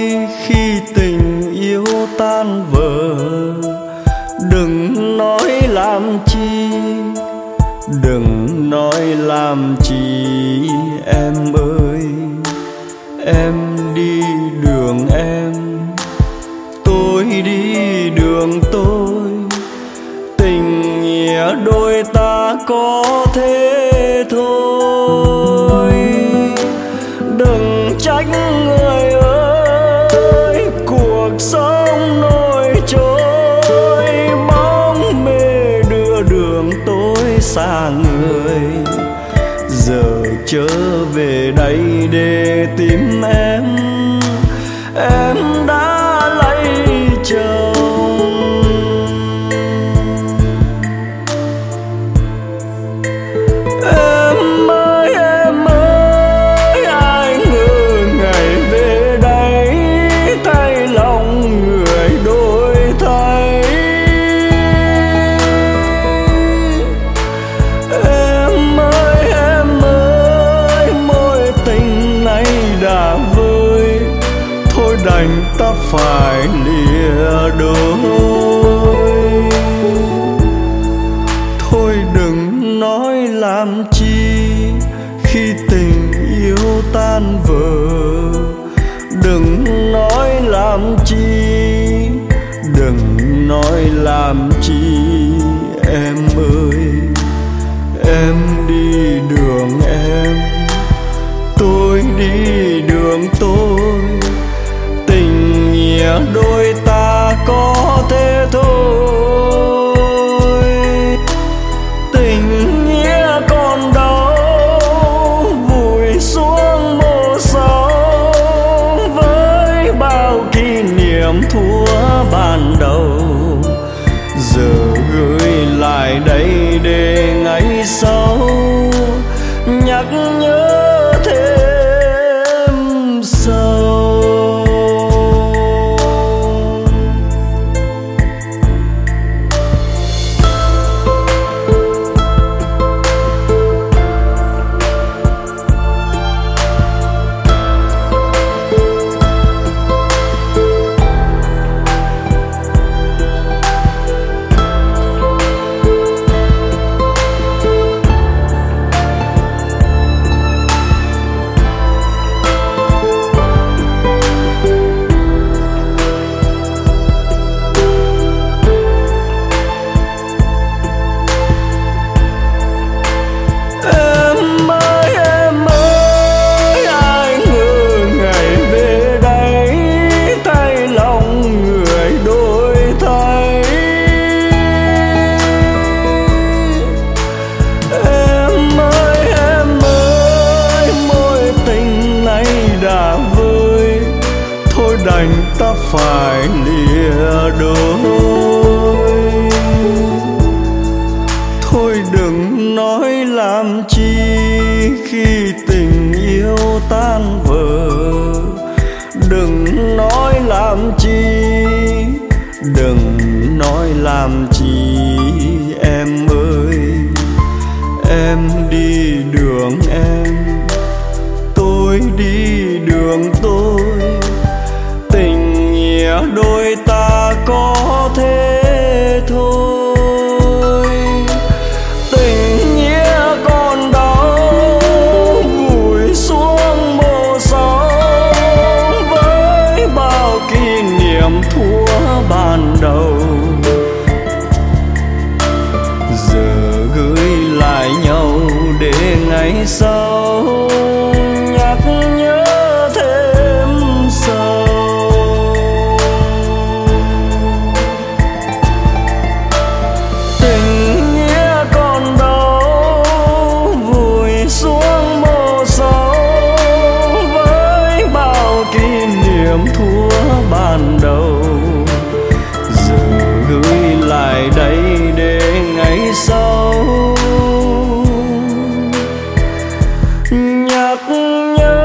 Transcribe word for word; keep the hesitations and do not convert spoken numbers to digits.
khi tình yêu tan vỡ. Đừng nói làm chi, đừng nói làm chi em ơi. Em đi đường em, tôi đi đường tôi. Tình nghĩa đôi ta có thế thôi. Đừng trách người ơi, cuộc sống nổi trôi. Bóng mê đưa đường tôi xa người. Giờ trở về đây để tìm em, em đã lấy chồng. Em ơi em ơi, ai ngờ ngày về đây thay lòng người đổi thay. Em ơi em ơi, mối tình này đã vơi, thôi đành ta phải lìa đôi. Thôi đừng nói làm chi khi tình yêu tan vỡ. Đừng nói làm chi, đừng nói làm chi em ơi. Em đi đường em, tôi đi đường tôi. Tình nghĩa đôi ta có thế thôi. Tình nghĩa còn đâu, vùi xuống mồ sâu. Với bao kỷ niệm thuở ban đầu, giờ gửi lại đây để ngày sau nhắc nhớ thêm sâu. Đành ta phải lìa đôi. Thôi đừng nói làm chi khi tình yêu tan vỡ. Đừng nói làm chi, đừng nói làm chi em ơi. Em đi đường em, tôi đi đường tôi. Tình nghĩa đôi ta có thế thôi. Tình nghĩa còn đâu, vùi xuống mồ sâu. Với bao kỷ niệm thuở ban đầu, giờ gửi lại nhau để ngày sau nhắc nhớ thêm sâu. Thuở ban đầu, giờ gửi lại đây để ngày sau nhắc nhớ